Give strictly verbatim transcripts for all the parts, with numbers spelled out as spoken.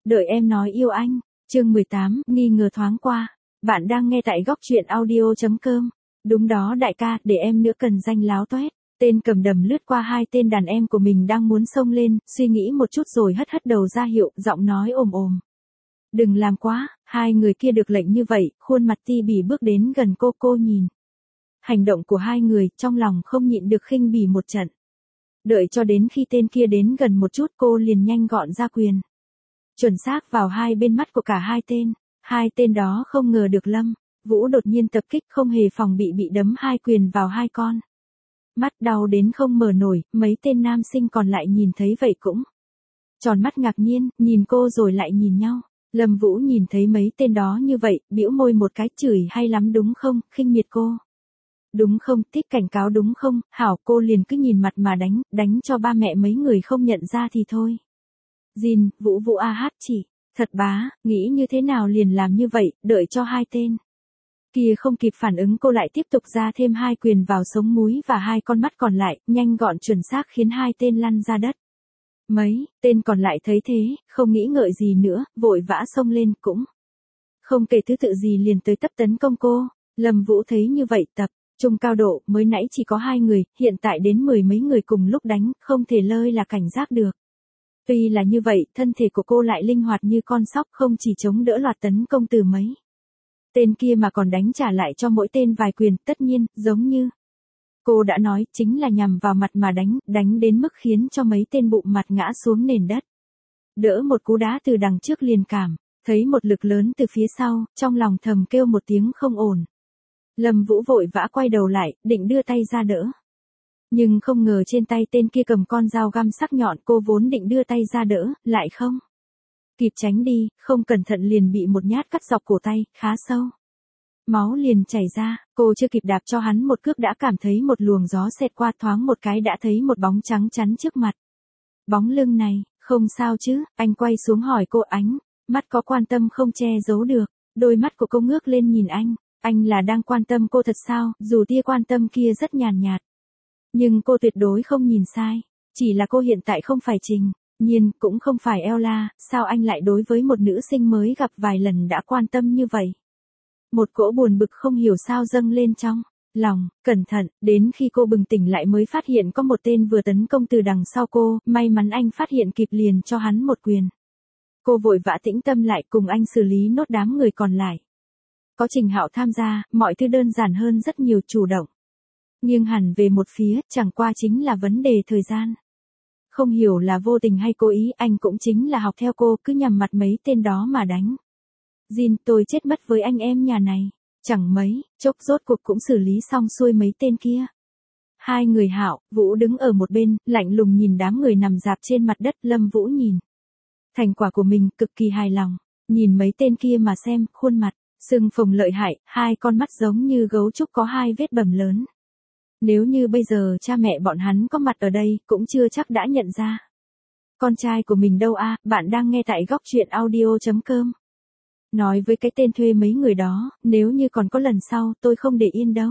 Đợi em nói yêu anh. Chương mười tám, nghi ngờ thoáng qua. Bạn đang nghe tại góc truyện audio chấm com. Đúng đó đại ca, để em nữa cần danh láo toét. Tên cầm đầm lướt qua hai tên đàn em của mình đang muốn xông lên, suy nghĩ một chút rồi hất hất đầu ra hiệu, giọng nói ồm ồm. Đừng làm quá, hai người kia được lệnh như vậy, khuôn mặt ti bỉ bước đến gần cô cô nhìn. Hành động của hai người, trong lòng không nhịn được khinh bỉ một trận. Đợi cho đến khi tên kia đến gần một chút cô liền nhanh gọn ra quyền. Chuẩn xác vào hai bên mắt của cả hai tên. Hai tên đó không ngờ được Lâm Vũ đột nhiên tập kích không hề phòng bị bị đấm hai quyền vào hai con. Mắt đau đến không mở nổi, mấy tên nam sinh còn lại nhìn thấy vậy cũng tròn mắt ngạc nhiên, nhìn cô rồi lại nhìn nhau. Lâm Vũ nhìn thấy mấy tên đó như vậy, bĩu môi một cái chửi hay lắm đúng không, khinh miệt cô. Đúng không, thích cảnh cáo đúng không, hảo cô liền cứ nhìn mặt mà đánh, đánh cho ba mẹ mấy người không nhận ra thì thôi. Jin, Vũ Vũ a hát chỉ, thật bá, nghĩ như thế nào liền làm như vậy, đợi cho hai tên kia không kịp phản ứng cô lại tiếp tục ra thêm hai quyền vào sống múi và hai con mắt còn lại, nhanh gọn chuẩn xác khiến hai tên lăn ra đất. Mấy tên còn lại thấy thế, không nghĩ ngợi gì nữa, vội vã xông lên cũng không kể thứ tự gì liền tới tấp tấn công cô. Lâm Vũ thấy như vậy tập trung cao độ, mới nãy chỉ có hai người, hiện tại đến mười mấy người cùng lúc đánh, không thể lơi là cảnh giác được. Tuy là như vậy, thân thể của cô lại linh hoạt như con sóc, không chỉ chống đỡ loạt tấn công từ mấy tên kia mà còn đánh trả lại cho mỗi tên vài quyền, tất nhiên, giống như cô đã nói, chính là nhằm vào mặt mà đánh, đánh đến mức khiến cho mấy tên bụng mặt ngã xuống nền đất. Đỡ một cú đá từ đằng trước liền cảm thấy một lực lớn từ phía sau, trong lòng thầm kêu một tiếng không ổn. Lâm Vũ vội vã quay đầu lại, định đưa tay ra đỡ. Nhưng không ngờ trên tay tên kia cầm con dao găm sắc nhọn, cô vốn định đưa tay ra đỡ, lại không kịp tránh đi, không cẩn thận liền bị một nhát cắt dọc cổ tay, khá sâu. Máu liền chảy ra, cô chưa kịp đạp cho hắn một cước đã cảm thấy một luồng gió xẹt qua, thoáng một cái đã thấy một bóng trắng chắn trước mặt. Bóng lưng này, không sao chứ, anh quay xuống hỏi cô, ánh mắt có quan tâm không che giấu được, đôi mắt của cô ngước lên nhìn anh, anh là đang quan tâm cô thật sao, dù tia quan tâm kia rất nhàn nhạt. Nhưng cô tuyệt đối không nhìn sai, chỉ là cô hiện tại không phải Trình Nhiên, cũng không phải Ella, sao anh lại đối với một nữ sinh mới gặp vài lần đã quan tâm như vậy? Một cỗ buồn bực không hiểu sao dâng lên trong lòng, cẩn thận, đến khi cô bừng tỉnh lại mới phát hiện có một tên vừa tấn công từ đằng sau cô, may mắn anh phát hiện kịp liền cho hắn một quyền. Cô vội vã tĩnh tâm lại cùng anh xử lý nốt đám người còn lại. Có Trình Hạo tham gia, mọi thứ đơn giản hơn rất nhiều, chủ động nghiêng hẳn về một phía, chẳng qua chính là vấn đề thời gian. Không hiểu là vô tình hay cố ý, anh cũng chính là học theo cô, cứ nhằm mặt mấy tên đó mà đánh. Jin, tôi chết mất với anh em nhà này. Chẳng mấy chốc rốt cuộc cũng xử lý xong xuôi mấy tên kia. Hai người Hạo, Vũ đứng ở một bên, lạnh lùng nhìn đám người nằm rạp trên mặt đất. Lâm Vũ nhìn thành quả của mình, cực kỳ hài lòng. Nhìn mấy tên kia mà xem, khuôn mặt sưng phồng lợi hại, hai con mắt giống như gấu trúc có hai vết bầm lớn. Nếu như bây giờ cha mẹ bọn hắn có mặt ở đây, cũng chưa chắc đã nhận ra con trai của mình đâu a. À, bạn đang nghe tại góc truyện audio chấm com. Nói với cái tên thuê mấy người đó, nếu như còn có lần sau, tôi không để yên đâu.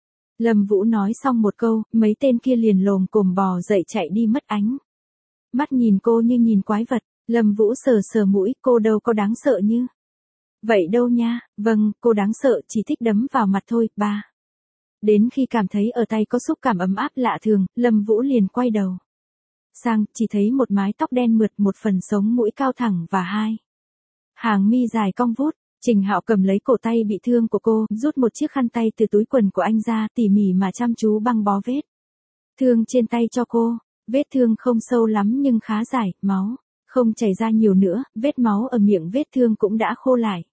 Lâm Vũ nói xong một câu, mấy tên kia liền lồm cồm bò dậy chạy đi mất, ánh mắt nhìn cô như nhìn quái vật. Lâm Vũ sờ sờ mũi, cô đâu có đáng sợ như vậy đâu nha. Vâng, cô đáng sợ, chỉ thích đấm vào mặt thôi, ba. Đến khi cảm thấy ở tay có xúc cảm ấm áp lạ thường, Lâm Vũ liền quay đầu sang, chỉ thấy một mái tóc đen mượt, một phần sống mũi cao thẳng và hai hàng mi dài cong vút. Trình Hạo cầm lấy cổ tay bị thương của cô, rút một chiếc khăn tay từ túi quần của anh ra, tỉ mỉ mà chăm chú băng bó vết thương trên tay cho cô. Vết thương không sâu lắm nhưng khá dài, máu không chảy ra nhiều nữa, vết máu ở miệng vết thương cũng đã khô lại.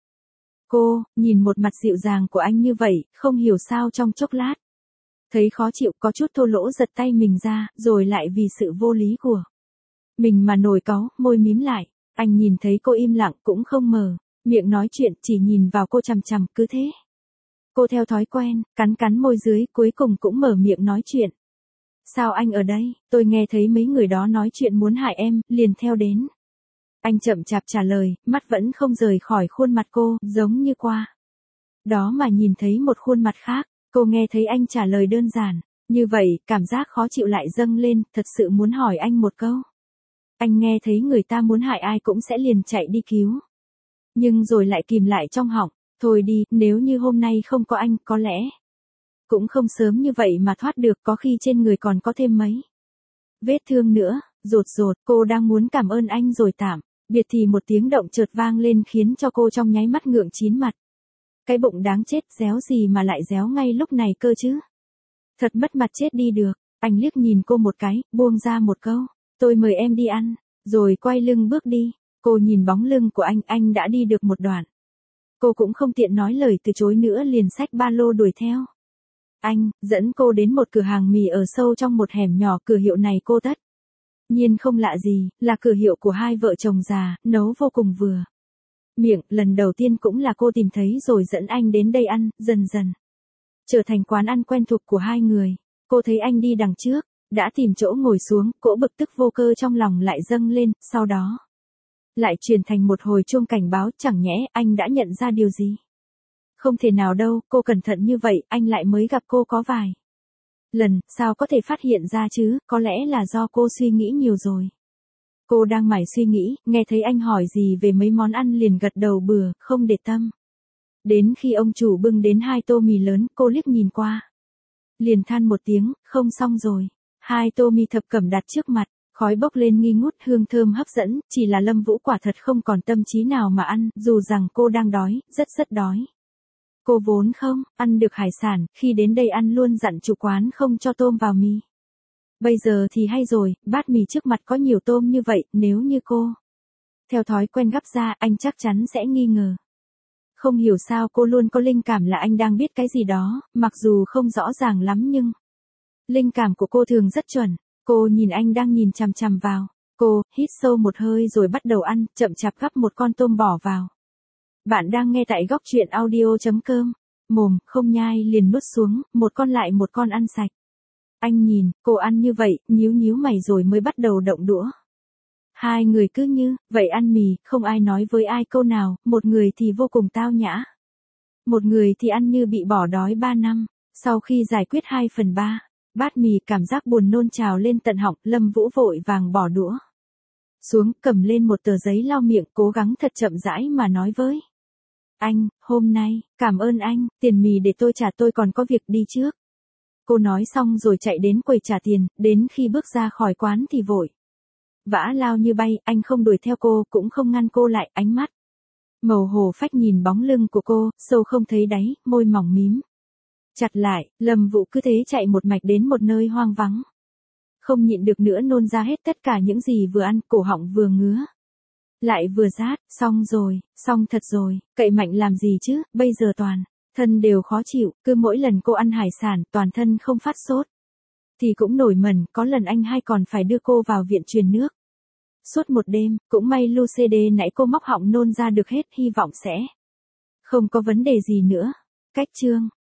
Cô nhìn một mặt dịu dàng của anh như vậy, không hiểu sao trong chốc lát thấy khó chịu, có chút thô lỗ giật tay mình ra, rồi lại vì sự vô lý của mình mà nổi cáu, môi mím lại. Anh nhìn thấy cô im lặng cũng không mở miệng nói chuyện, chỉ nhìn vào cô chằm chằm, cứ thế. Cô theo thói quen, cắn cắn môi dưới, cuối cùng cũng mở miệng nói chuyện. Sao anh ở đây? Tôi nghe thấy mấy người đó nói chuyện muốn hại em, liền theo đến. Anh chậm chạp trả lời, mắt vẫn không rời khỏi khuôn mặt cô, giống như qua đó mà nhìn thấy một khuôn mặt khác. Cô nghe thấy anh trả lời đơn giản như vậy, cảm giác khó chịu lại dâng lên, thật sự muốn hỏi anh một câu. Anh nghe thấy người ta muốn hại ai cũng sẽ liền chạy đi cứu. Nhưng rồi lại kìm lại trong họng, thôi đi, nếu như hôm nay không có anh, có lẽ cũng không sớm như vậy mà thoát được, có khi trên người còn có thêm mấy vết thương nữa. Rột rột, cô đang muốn cảm ơn anh rồi tạm biệt thì một tiếng động chợt vang lên khiến cho cô trong nháy mắt ngượng chín mặt. Cái bụng đáng chết, réo gì mà lại réo ngay lúc này cơ chứ? Thật mất mặt chết đi được. Anh liếc nhìn cô một cái, buông ra một câu, tôi mời em đi ăn, rồi quay lưng bước đi. Cô nhìn bóng lưng của anh, anh đã đi được một đoạn. Cô cũng không tiện nói lời từ chối nữa, liền xách ba lô đuổi theo. Anh dẫn cô đến một cửa hàng mì ở sâu trong một hẻm nhỏ, cửa hiệu này cô tất nhiên không lạ gì, là cửa hiệu của hai vợ chồng già, nấu vô cùng vừa miệng. Lần đầu tiên cũng là cô tìm thấy rồi dẫn anh đến đây ăn, dần dần trở thành quán ăn quen thuộc của hai người. Cô thấy anh đi đằng trước, đã tìm chỗ ngồi xuống, cỗ bực tức vô cơ trong lòng lại dâng lên, sau đó lại truyền thành một hồi chuông cảnh báo. Chẳng nhẽ anh đã nhận ra điều gì? Không thể nào đâu, cô cẩn thận như vậy, anh lại mới gặp cô có vài lần, sao có thể phát hiện ra chứ? Có lẽ là do cô suy nghĩ nhiều rồi. Cô đang mải suy nghĩ, nghe thấy anh hỏi gì về mấy món ăn liền gật đầu bừa, không để tâm. Đến khi ông chủ bưng đến hai tô mì lớn, cô liếc nhìn qua, liền than một tiếng, không xong rồi. Hai tô mì thập cẩm đặt trước mặt, khói bốc lên nghi ngút, hương thơm hấp dẫn, chỉ là Lâm Vũ quả thật không còn tâm trí nào mà ăn, dù rằng cô đang đói, rất rất đói. Cô vốn không ăn được hải sản, khi đến đây ăn luôn dặn chủ quán không cho tôm vào mì. Bây giờ thì hay rồi, bát mì trước mặt có nhiều tôm như vậy, nếu như cô theo thói quen gắp ra, anh chắc chắn sẽ nghi ngờ. Không hiểu sao cô luôn có linh cảm là anh đang biết cái gì đó, mặc dù không rõ ràng lắm nhưng linh cảm của cô thường rất chuẩn. Cô nhìn anh đang nhìn chằm chằm vào. Cô hít sâu một hơi rồi bắt đầu ăn, chậm chạp gắp một con tôm bỏ vào. Bạn đang nghe tại góc truyện audio chấm com. Mồm không nhai liền nuốt xuống, một con lại một con ăn sạch. Anh nhìn cô ăn như vậy, nhíu nhíu mày rồi mới bắt đầu động đũa. Hai người cứ như vậy ăn mì, không ai nói với ai câu nào, một người thì vô cùng tao nhã, một người thì ăn như bị bỏ đói ba năm. Sau khi giải quyết hai phần ba bát mì, cảm giác buồn nôn trào lên tận họng, Lâm Vũ vội vàng bỏ đũa xuống, cầm lên một tờ giấy lau miệng, cố gắng thật chậm rãi mà nói với anh, hôm nay, cảm ơn anh, tiền mì để tôi trả, tôi còn có việc đi trước. Cô nói xong rồi chạy đến quầy trả tiền, đến khi bước ra khỏi quán thì vội vã lao như bay. Anh không đuổi theo cô, cũng không ngăn cô lại, ánh mắt màu hồ phách nhìn bóng lưng của cô, sâu không thấy đáy, môi mỏng mím chặt lại. Lâm Vũ cứ thế chạy một mạch đến một nơi hoang vắng. Không nhịn được nữa nôn ra hết tất cả những gì vừa ăn, cổ họng vừa ngứa lại vừa rát. Xong rồi, xong thật rồi, cậy mạnh làm gì chứ, bây giờ toàn thân đều khó chịu, cứ mỗi lần cô ăn hải sản, toàn thân không phát sốt thì cũng nổi mẩn, có lần anh hai còn phải đưa cô vào viện truyền nước. Suốt một đêm, cũng may lu xê đê nãy cô móc họng nôn ra được hết, hy vọng sẽ không có vấn đề gì nữa. Cách chương